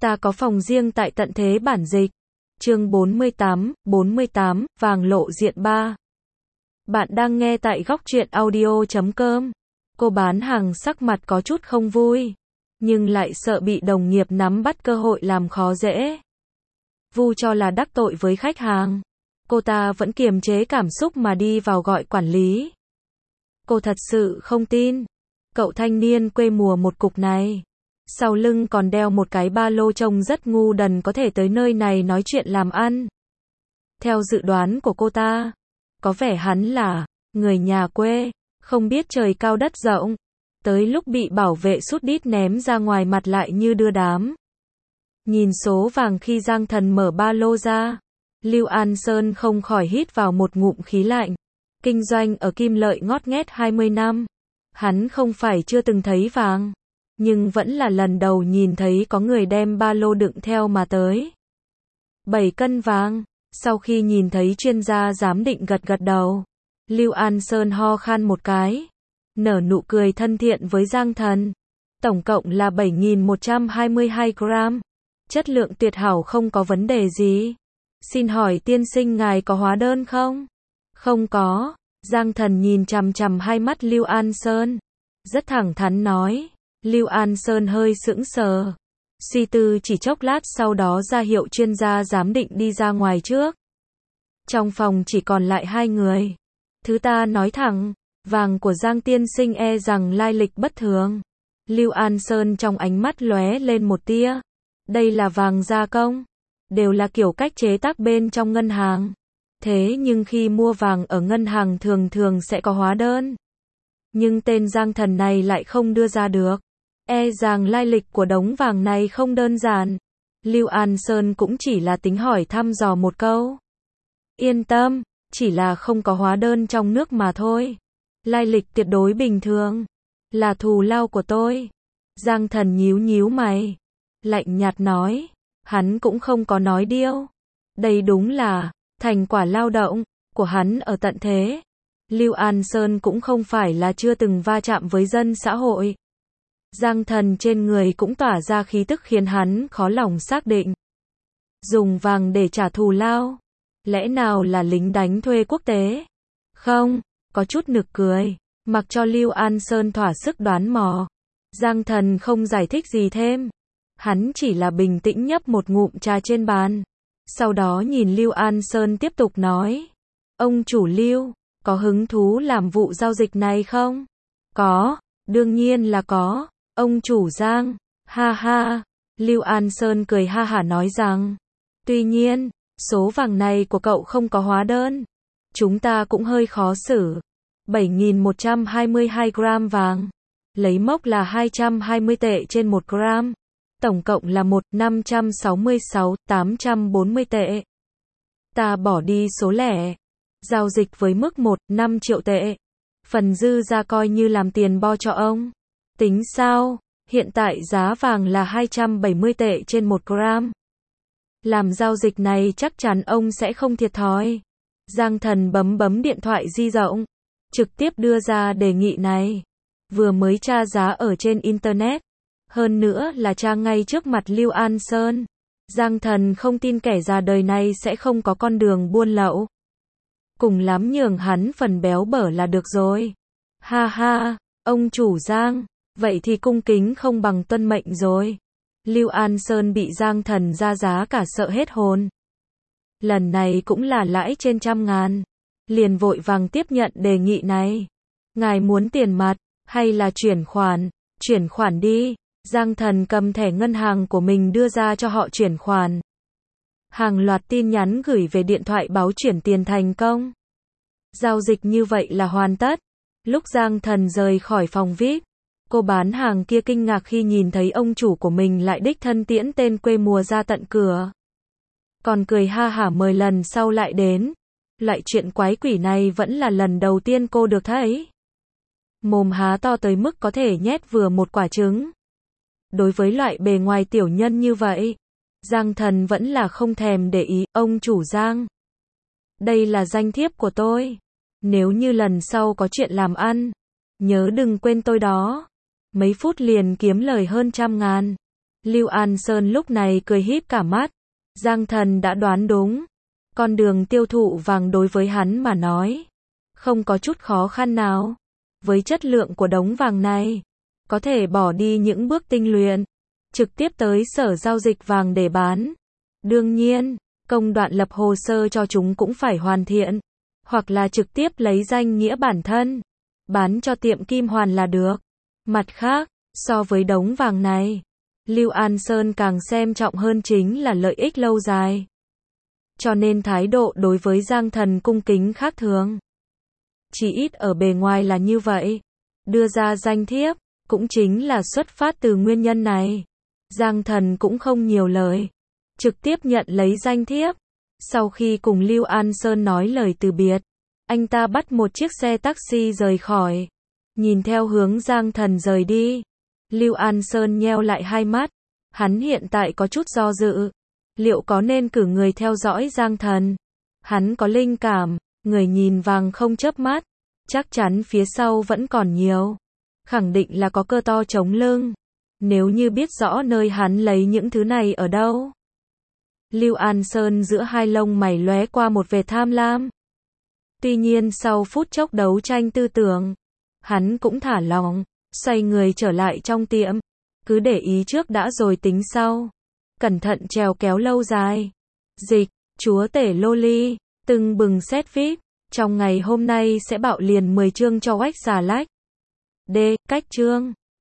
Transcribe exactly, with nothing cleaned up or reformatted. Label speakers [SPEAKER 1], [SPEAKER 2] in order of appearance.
[SPEAKER 1] Ta có phòng riêng tại tận thế bản dịch. Chương bốn mươi tám, bốn mươi tám, vàng lộ diện ba. Bạn đang nghe tại góc truyện audio chấm com. Cô bán hàng sắc mặt có chút không vui, nhưng lại sợ bị đồng nghiệp nắm bắt cơ hội làm khó dễ. Vu cho là đắc tội với khách hàng. Cô ta vẫn kiềm chế cảm xúc mà đi vào gọi quản lý. Cô thật sự không tin. Cậu thanh niên quê mùa một cục này, sau lưng còn đeo một cái ba lô trông rất ngu đần có thể tới nơi này nói chuyện làm ăn. Theo dự đoán của cô ta, có vẻ hắn là người nhà quê, không biết trời cao đất rộng. Tới lúc bị bảo vệ sút đít ném ra ngoài mặt lại như đưa đám. Nhìn số vàng khi Giang Thần mở ba lô ra, Lưu An Sơn không khỏi hít vào một ngụm khí lạnh. Kinh doanh ở Kim Lợi ngót nghét hai mươi năm. Hắn không phải chưa từng thấy vàng, nhưng vẫn là lần đầu nhìn thấy có người đem ba lô đựng theo mà tới. bảy cân vàng, sau khi nhìn thấy chuyên gia giám định gật gật đầu, Lưu An Sơn ho khan một cái, nở nụ cười thân thiện với Giang Thần. Tổng cộng là bảy nghìn một trăm hai mươi hai gram, chất lượng tuyệt hảo không có vấn đề gì. Xin hỏi tiên sinh ngài có hóa đơn không? Không có. Giang Thần nhìn chằm chằm hai mắt Lưu An Sơn, rất thẳng thắn nói. Lưu An Sơn hơi sững sờ, suy tư chỉ chốc lát sau đó ra hiệu chuyên gia giám định đi ra ngoài trước. Trong phòng chỉ còn lại hai người. Thứ ta nói thẳng, vàng của Giang tiên sinh e rằng lai lịch bất thường. Lưu An Sơn trong ánh mắt lóe lên một tia. Đây là vàng gia công, đều là kiểu cách chế tác bên trong ngân hàng. Thế nhưng khi mua vàng ở ngân hàng thường thường sẽ có hóa đơn. Nhưng tên Giang Thần này lại không đưa ra được. E rằng lai lịch của đống vàng này không đơn giản. Lưu An Sơn cũng chỉ là tính hỏi thăm dò một câu. Yên tâm, chỉ là không có hóa đơn trong nước mà thôi. Lai lịch tuyệt đối bình thường, là thù lao của tôi. Giang Thần nhíu nhíu mày, lạnh nhạt nói. Hắn cũng không có nói điêu. Đây đúng là thành quả lao động của hắn ở tận thế. Lưu An Sơn cũng không phải là chưa từng va chạm với dân xã hội. Giang Thần trên người cũng tỏa ra khí tức khiến hắn khó lòng xác định. Dùng vàng để trả thù lao, lẽ nào là lính đánh thuê quốc tế? Không, có chút nực cười, mặc cho Lưu An Sơn thỏa sức đoán mò. Giang Thần không giải thích gì thêm. Hắn chỉ là bình tĩnh nhấp một ngụm trà trên bàn. Sau đó nhìn Lưu An Sơn tiếp tục nói. Ông chủ Lưu, có hứng thú làm vụ giao dịch này không? Có, đương nhiên là có. Ông chủ Giang, ha ha. Lưu An Sơn cười ha hả nói rằng. Tuy nhiên, số vàng này của cậu không có hóa đơn. Chúng ta cũng hơi khó xử. bảy nghìn một trăm hai mươi hai gram vàng. Lấy mốc là hai trăm hai mươi tệ trên một gram. Tổng cộng là một nghìn năm trăm sáu mươi sáu nghìn tám trăm bốn mươi tệ. Ta bỏ đi số lẻ. Giao dịch với mức một phẩy năm triệu tệ. Phần dư ra coi như làm tiền bo cho ông. Tính sao? Hiện tại giá vàng là hai trăm bảy mươi tệ trên một gram. Làm giao dịch này chắc chắn ông sẽ không thiệt thòi. Giang Thần bấm bấm điện thoại di động, trực tiếp đưa ra đề nghị này. Vừa mới tra giá ở trên Internet. Hơn nữa là tra ngay trước mặt Lưu An Sơn. Giang Thần không tin kẻ già đời này sẽ không có con đường buôn lậu. Cùng lắm nhường hắn phần béo bở là được rồi. Ha ha, ông chủ Giang, vậy thì cung kính không bằng tuân mệnh rồi. Lưu An Sơn bị Giang Thần ra giá cả sợ hết hồn. Lần này cũng là lãi trên trăm ngàn. Liền vội vàng tiếp nhận đề nghị này. Ngài muốn tiền mặt, hay là chuyển khoản? Chuyển khoản đi. Giang Thần cầm thẻ ngân hàng của mình đưa ra cho họ chuyển khoản. Hàng loạt tin nhắn gửi về điện thoại báo chuyển tiền thành công. Giao dịch như vậy là hoàn tất. Lúc Giang Thần rời khỏi phòng vi ai pi, cô bán hàng kia kinh ngạc khi nhìn thấy ông chủ của mình lại đích thân tiễn tên quê mùa ra tận cửa. Còn cười ha hả mời lần sau lại đến. Loại chuyện quái quỷ này vẫn là lần đầu tiên cô được thấy. Mồm há to tới mức có thể nhét vừa một quả trứng. Đối với loại bề ngoài tiểu nhân như vậy, Giang Thần vẫn là không thèm để ý. Ông chủ Giang, đây là danh thiếp của tôi. Nếu như lần sau có chuyện làm ăn, nhớ đừng quên tôi đó. Mấy phút liền kiếm lời hơn trăm ngàn. Lưu An Sơn lúc này cười híp cả mắt. Giang Thần đã đoán đúng. Con đường tiêu thụ vàng đối với hắn mà nói, không có chút khó khăn nào. Với chất lượng của đống vàng này, có thể bỏ đi những bước tinh luyện, trực tiếp tới sở giao dịch vàng để bán. Đương nhiên, công đoạn lập hồ sơ cho chúng cũng phải hoàn thiện, hoặc là trực tiếp lấy danh nghĩa bản thân, bán cho tiệm kim hoàn là được. Mặt khác, so với đống vàng này, Lưu An Sơn càng xem trọng hơn chính là lợi ích lâu dài. Cho nên thái độ đối với Giang Thần cung kính khác thường. Chỉ ít ở bề ngoài là như vậy. Đưa ra danh thiếp, cũng chính là xuất phát từ nguyên nhân này. Giang Thần cũng không nhiều lời, trực tiếp nhận lấy danh thiếp. Sau khi cùng Lưu An Sơn nói lời từ biệt, anh ta bắt một chiếc xe taxi rời khỏi. Nhìn theo hướng Giang Thần rời đi, Lưu An Sơn nheo lại hai mắt. Hắn hiện tại có chút do dự. Liệu có nên cử người theo dõi Giang Thần? Hắn có linh cảm, người nhìn vàng không chớp mắt, chắc chắn phía sau vẫn còn nhiều. Khẳng định là có cơ to chống lưng. Nếu như biết rõ nơi hắn lấy những thứ này ở đâu. Lưu An Sơn giữa hai lông mày lóe qua một vẻ tham lam. Tuy nhiên sau phút chốc đấu tranh tư tưởng, hắn cũng thả lỏng, xoay người trở lại trong tiệm. Cứ để ý trước đã rồi tính sau. Cẩn thận trèo kéo lâu dài. Dịch, chúa tể Loli, từng bừng xét vê i pê. Trong ngày hôm nay sẽ bạo liền mười chương cho oách xà lách. D. Cách chương